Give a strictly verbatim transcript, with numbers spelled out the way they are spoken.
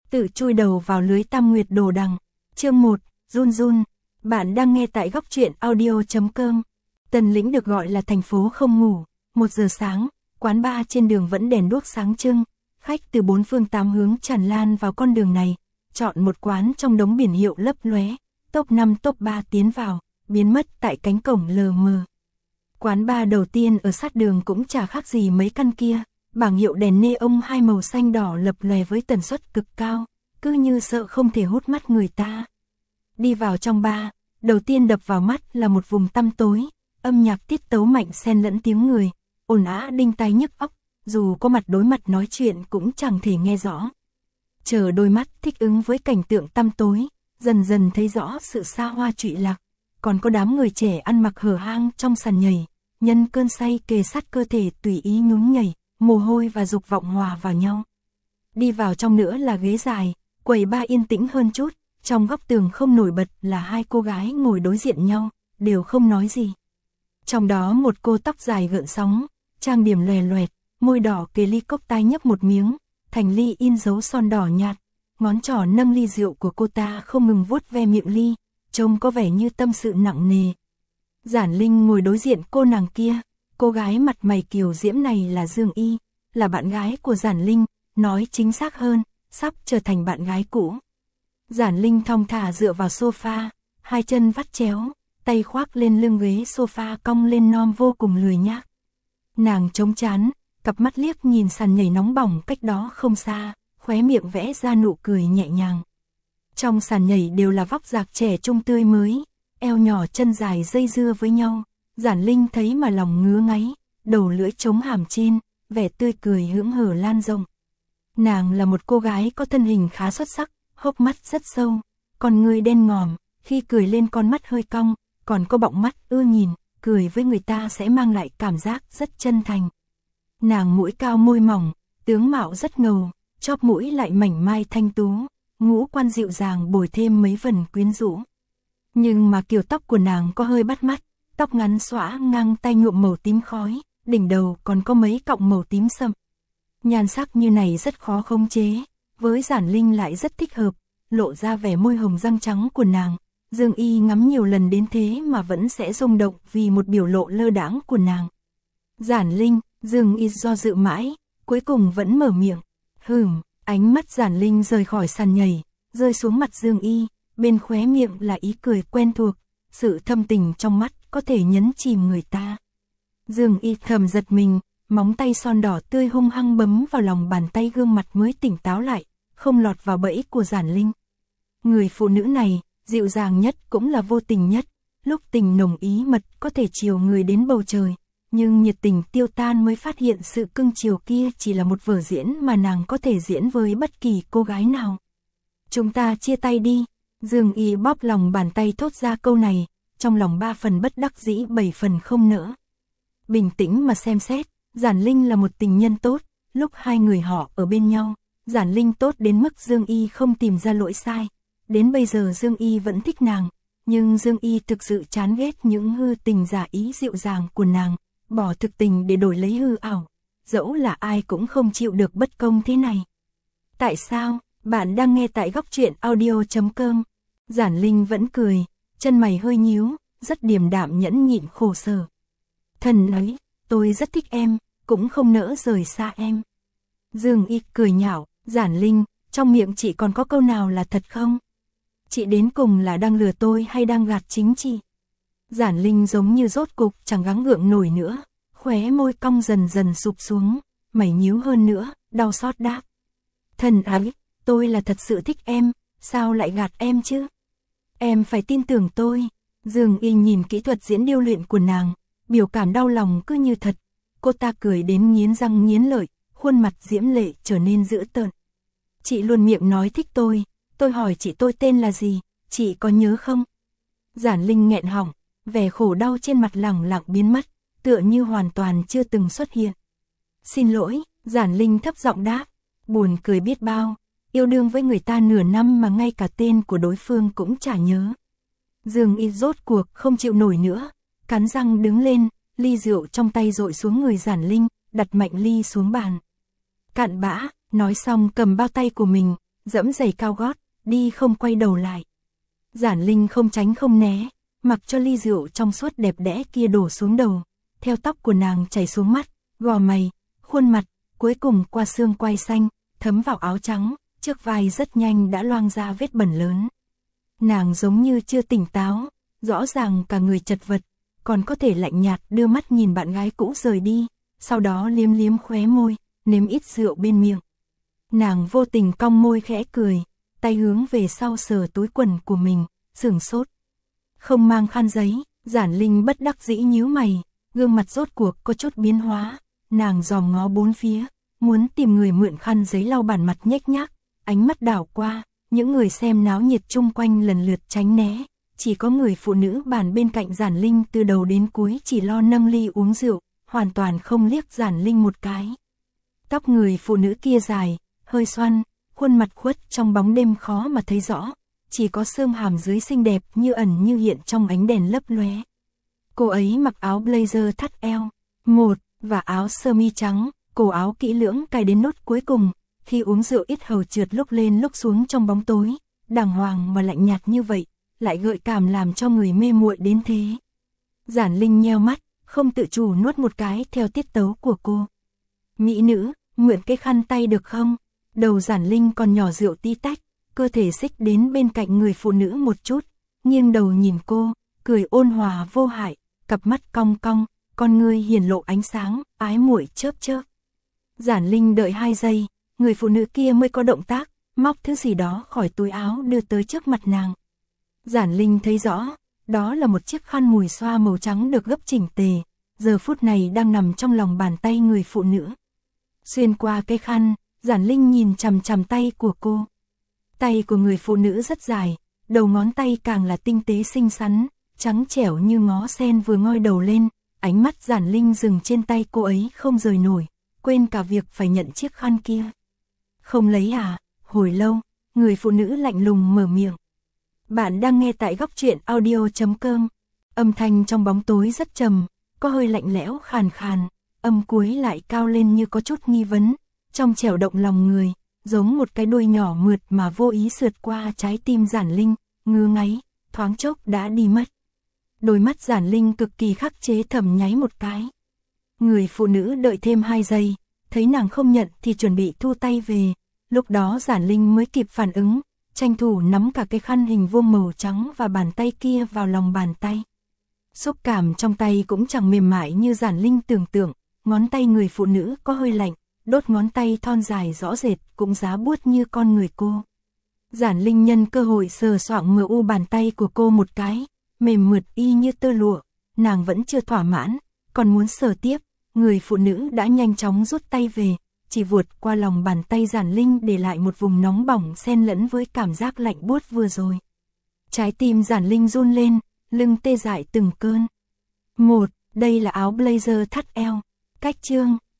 tự chui đầu vào lưới tam nguyệt đồ đằng. Chương một, run run. Bạn đang nghe tại góc truyện audio chấm com. Tần Lĩnh được gọi là thành phố không ngủ. Một giờ sáng, quán bar trên đường vẫn đèn đuốc sáng trưng. Khách từ bốn phương tám hướng tràn lan vào con đường này. Chọn một quán trong đống biển hiệu lấp lóe. Top năm top ba tiến vào, biến mất tại cánh cổng lờ mờ. Quán bar đầu tiên ở sát đường cũng chả khác gì mấy căn kia. Bảng hiệu đèn neon hai màu xanh đỏ lập lòe với tần suất cực cao, cứ như sợ không thể hút mắt người ta. Đi vào trong bar, đầu tiên đập vào mắt là một vùng tăm tối, âm nhạc tiết tấu mạnh xen lẫn tiếng người, ồn ào đinh tai nhức óc, dù có mặt đối mặt nói chuyện cũng chẳng thể nghe rõ. Chờ đôi mắt thích ứng với cảnh tượng tăm tối, dần dần thấy rõ sự xa hoa trụy lạc, còn có đám người trẻ ăn mặc hở hang trong sàn nhảy, nhân cơn say kề sát cơ thể tùy ý nhún nhảy. Mồ hôi và dục vọng hòa vào nhau. Đi vào trong nữa là ghế dài, quầy bar yên tĩnh hơn chút, trong góc tường không nổi bật là hai cô gái ngồi đối diện nhau, đều không nói gì. Trong đó một cô tóc dài gợn sóng, trang điểm lòe loẹt, môi đỏ kề ly cốc tai nhấp một miếng, thành ly in dấu son đỏ nhạt, ngón trỏ nâng ly rượu của cô ta không ngừng vuốt ve miệng ly, trông có vẻ như tâm sự nặng nề. Giản Linh ngồi đối diện cô nàng kia. Cô gái mặt mày kiều diễm này là Dương Y, là bạn gái của Giản Linh, nói chính xác hơn, sắp trở thành bạn gái cũ. Giản Linh thong thả dựa vào sofa, hai chân vắt chéo, tay khoác lên lưng ghế sofa cong lên non vô cùng lười nhác. Nàng chống chán, cặp mắt liếc nhìn sàn nhảy nóng bỏng cách đó không xa, khóe miệng vẽ ra nụ cười nhẹ nhàng. Trong sàn nhảy đều là vóc dạc trẻ trung tươi mới, eo nhỏ chân dài dây dưa với nhau. Giản Linh thấy mà lòng ngứa ngáy, đầu lưỡi chống hàm trên, vẻ tươi cười hững hở lan rộng. Nàng là một cô gái có thân hình khá xuất sắc, hốc mắt rất sâu, con người đen ngòm, khi cười lên con mắt hơi cong, còn có bọng mắt ưa nhìn, cười với người ta sẽ mang lại cảm giác rất chân thành. Nàng mũi cao môi mỏng, tướng mạo rất ngầu, chóp mũi lại mảnh mai thanh tú, ngũ quan dịu dàng bồi thêm mấy phần quyến rũ. Nhưng mà kiểu tóc của nàng có hơi bắt mắt. Tóc ngắn xõa ngang tay nhuộm màu tím khói, đỉnh đầu còn có mấy cọng màu tím sậm. Nhan sắc như này rất khó khống chế, với Giản Linh lại rất thích hợp, lộ ra vẻ môi hồng răng trắng của nàng. Dương Y ngắm nhiều lần đến thế mà vẫn sẽ rung động vì một biểu lộ lơ đãng của nàng. Giản Linh, Dương Y do dự mãi, cuối cùng vẫn mở miệng. Hừm, ánh mắt Giản Linh rời khỏi sàn nhảy, rơi xuống mặt Dương Y, bên khóe miệng là ý cười quen thuộc, sự thâm tình trong mắt có thể nhấn chìm người ta. Dương Y thầm giật mình, móng tay son đỏ tươi hung hăng bấm vào lòng bàn tay gương mặt mới tỉnh táo lại, không lọt vào bẫy của Giản Linh. Người phụ nữ này, dịu dàng nhất cũng là vô tình nhất, lúc tình nồng ý mật có thể chiều người đến bầu trời, nhưng nhiệt tình tiêu tan mới phát hiện sự cưng chiều kia chỉ là một vở diễn mà nàng có thể diễn với bất kỳ cô gái nào. Chúng ta chia tay đi, Dương Y bóp lòng bàn tay thốt ra câu này. Trong lòng ba phần bất đắc dĩ bảy phần không nỡ. Bình tĩnh mà xem xét, Giản Linh là một tình nhân tốt, lúc hai người họ ở bên nhau, Giản Linh tốt đến mức Dương Y không tìm ra lỗi sai. Đến bây giờ Dương Y vẫn thích nàng, nhưng Dương Y thực sự chán ghét những hư tình giả ý dịu dàng của nàng, bỏ thực tình để đổi lấy hư ảo. Dẫu là ai cũng không chịu được bất công thế này. Tại sao? Bạn đang nghe tại góc truyện audio chấm com. Giản Linh vẫn cười. Chân mày hơi nhíu, rất điềm đạm nhẫn nhịn khổ sở. Thần ấy, tôi rất thích em, cũng không nỡ rời xa em. Dương Y cười nhạo, Giản Linh, trong miệng chị còn có câu nào là thật không? Chị đến cùng là đang lừa tôi hay đang gạt chính chị? Giản Linh giống như rốt cục chẳng gắng gượng nổi nữa, khóe môi cong dần dần sụp xuống, mày nhíu hơn nữa, đau xót đáp. Thần ấy, tôi là thật sự thích em, sao lại gạt em chứ? Em phải tin tưởng tôi. Dương Y nhìn kỹ thuật diễn điêu luyện của nàng, biểu cảm đau lòng cứ như thật. Cô ta cười đến nghiến răng nghiến lợi, khuôn mặt diễm lệ trở nên dữ tợn. Chị luôn miệng nói thích tôi, tôi hỏi chị tôi tên là gì, chị có nhớ không? Giản Linh nghẹn họng, vẻ khổ đau trên mặt lẳng lặng biến mất, tựa như hoàn toàn chưa từng xuất hiện. Xin lỗi, Giản Linh thấp giọng đáp, buồn cười biết bao. Yêu đương với người ta nửa năm mà ngay cả tên của đối phương cũng chả nhớ. Dương Y rốt cuộc không chịu nổi nữa, cắn răng đứng lên, ly rượu trong tay dội xuống người Giản Linh, đặt mạnh ly xuống bàn. Cạn bã, nói xong cầm bao tay của mình, dẫm giày cao gót, đi không quay đầu lại. Giản Linh không tránh không né, mặc cho ly rượu trong suốt đẹp đẽ kia đổ xuống đầu, theo tóc của nàng chảy xuống mắt, gò mày, khuôn mặt, cuối cùng qua xương quai xanh, thấm vào áo trắng, trước vai rất nhanh đã loang ra vết bẩn lớn. Nàng giống như chưa tỉnh táo, rõ ràng cả người chật vật, còn có thể lạnh nhạt đưa mắt nhìn bạn gái cũ rời đi, sau đó liếm liếm khóe môi, nếm ít rượu bên miệng. Nàng vô tình cong môi khẽ cười, tay hướng về sau sờ túi quần của mình, sửng sốt. Không mang khăn giấy, Giản Linh bất đắc dĩ nhíu mày, gương mặt rốt cuộc có chút biến hóa, nàng dòm ngó bốn phía, muốn tìm người mượn khăn giấy lau bản mặt nhếch nhác, ánh mắt đảo qua, những người xem náo nhiệt chung quanh lần lượt tránh né, chỉ có người phụ nữ bàn bên cạnh Giản Linh từ đầu đến cuối chỉ lo nâng ly uống rượu, hoàn toàn không liếc Giản Linh một cái. Tóc người phụ nữ kia dài, hơi xoăn, khuôn mặt khuất trong bóng đêm khó mà thấy rõ, chỉ có xương hàm dưới xinh đẹp như ẩn như hiện trong ánh đèn lấp lóe. Cô ấy mặc áo blazer thắt eo, một, và áo sơ mi trắng, cổ áo kỹ lưỡng cài đến nốt cuối cùng, khi uống rượu ít hầu trượt lúc lên lúc xuống trong bóng tối, đàng hoàng mà lạnh nhạt như vậy, lại gợi cảm làm cho người mê muội đến thế. Giản Linh nheo mắt, không tự chủ nuốt một cái theo tiết tấu của cô. Mỹ nữ, mượn cái khăn tay được không? Đầu Giản Linh còn nhỏ rượu tí tách, cơ thể xích đến bên cạnh người phụ nữ một chút, nghiêng đầu nhìn cô, cười ôn hòa vô hại, cặp mắt cong cong, con ngươi hiển lộ ánh sáng, ái muội chớp chớp. Giản Linh đợi hai giây, người phụ nữ kia mới có động tác, móc thứ gì đó khỏi túi áo đưa tới trước mặt nàng. Giản Linh thấy rõ, đó là một chiếc khăn mùi xoa màu trắng được gấp chỉnh tề, giờ phút này đang nằm trong lòng bàn tay người phụ nữ. Xuyên qua cái khăn, Giản Linh nhìn chằm chằm tay của cô. Tay của người phụ nữ rất dài, đầu ngón tay càng là tinh tế xinh xắn, trắng trẻo như ngó sen vừa ngoi đầu lên, ánh mắt Giản Linh dừng trên tay cô ấy không rời nổi, quên cả việc phải nhận chiếc khăn kia. Không lấy à? Hồi lâu, người phụ nữ lạnh lùng mở miệng. Bạn đang nghe tại góc truyện audio chấm com. Âm thanh trong bóng tối rất trầm, có hơi lạnh lẽo khàn khàn, âm cuối lại cao lên như có chút nghi vấn, trong trẻo động lòng người, giống một cái đuôi nhỏ mượt mà vô ý sượt qua trái tim Giản Linh, ngứa ngáy, thoáng chốc đã đi mất. Đôi mắt Giản Linh cực kỳ khắc chế thầm nháy một cái. Người phụ nữ đợi thêm hai giây, thấy nàng không nhận thì chuẩn bị thu tay về, lúc đó Giản Linh mới kịp phản ứng, tranh thủ nắm cả cái khăn hình vuông màu trắng và bàn tay kia vào lòng bàn tay. Xúc cảm trong tay cũng chẳng mềm mại như Giản Linh tưởng tượng, ngón tay người phụ nữ có hơi lạnh, đốt ngón tay thon dài rõ rệt cũng giá buốt như con người cô. Giản Linh nhân cơ hội sờ soạng mờ u bàn tay của cô một cái, mềm mượt y như tơ lụa, nàng vẫn chưa thỏa mãn, còn muốn sờ tiếp, người phụ nữ đã nhanh chóng rút tay về, chỉ vuột qua lòng bàn tay Giản Linh để lại một vùng nóng bỏng xen lẫn với cảm giác lạnh buốt vừa rồi. Trái tim Giản Linh run lên, lưng tê dại từng cơn. Một, đây là áo blazer thắt eo, cách chương.